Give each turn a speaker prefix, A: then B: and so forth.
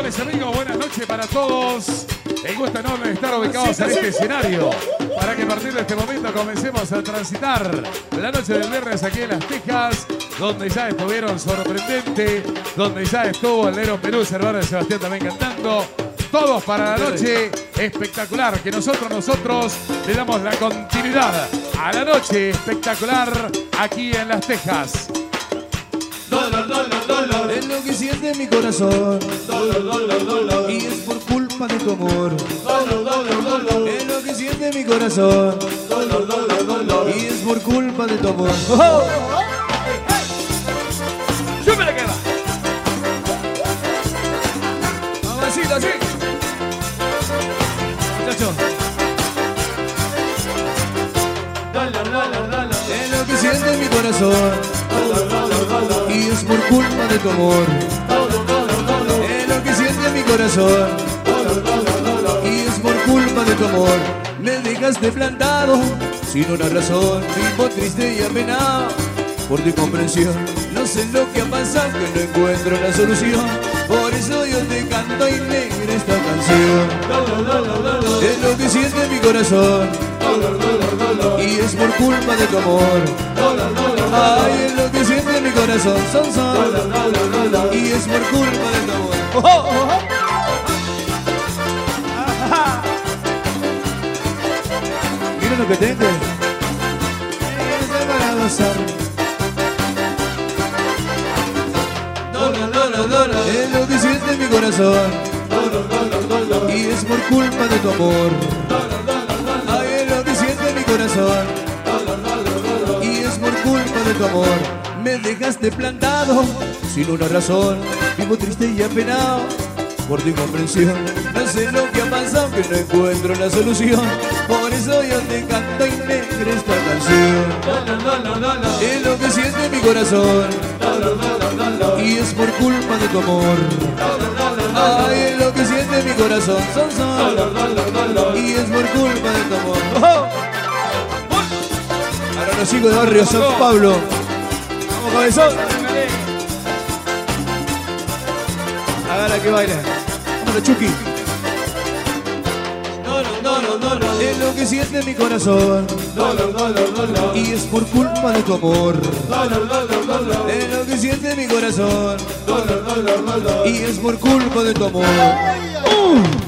A: tardes, amigos, buenas noches para todos. El gusto enorme de estar ubicados en este escenario para que a partir de este momento comencemos a transitar la noche del viernes aquí en Las Tejas, donde ya estuvieron sorprendente, donde ya estuvo el Nero Perú, hermano de Sebastián también cantando. Todos para la noche espectacular, que nosotros le damos la continuidad a la noche espectacular aquí en Las Tejas.
B: Es lo que siente mi corazón y es por culpa de tu amor. Es lo que siente mi corazón y es por culpa de tu amor. ¡Oh! ¡Súbele que va! Mamacita, así. Muchacho. Es lo que siente mi corazón y es por culpa de tu amor. Es lo que siente mi corazón y es por culpa de tu amor. Me dejaste plantado sin una razón, vivo triste y apenado por tu incomprensión. No sé lo que ha pasado, que no encuentro la solución. Por eso yo te canto y negra esta canción. Es lo que siente mi corazón y es por culpa de tu amor. Ay, es lo que siente mi corazón, y es por culpa de tu amor. ¡Oh, oh, oh! Mira lo que tengo. Es para gozar. Es lo que siente mi corazón y es por culpa de tu amor. Ay, es lo que siente mi corazón y es por culpa de tu amor. Me dejaste plantado sin una razón, vivo triste y apenado por tu incomprensión. No sé lo que ha pasado, que no encuentro la solución. Por eso yo te canto y negra esta canción. Es lo que siente mi corazón y es por culpa de tu amor. Ay, es lo que siente mi corazón, y es por culpa de tu amor. Ahora los chicos de Barrio San Pablo. Vamos, cabezón. Hágala que baila. Vamos, Chucky. Es lo que siente mi corazón y es por culpa de tu amor. Es lo que siente mi corazón y es por culpa de tu amor.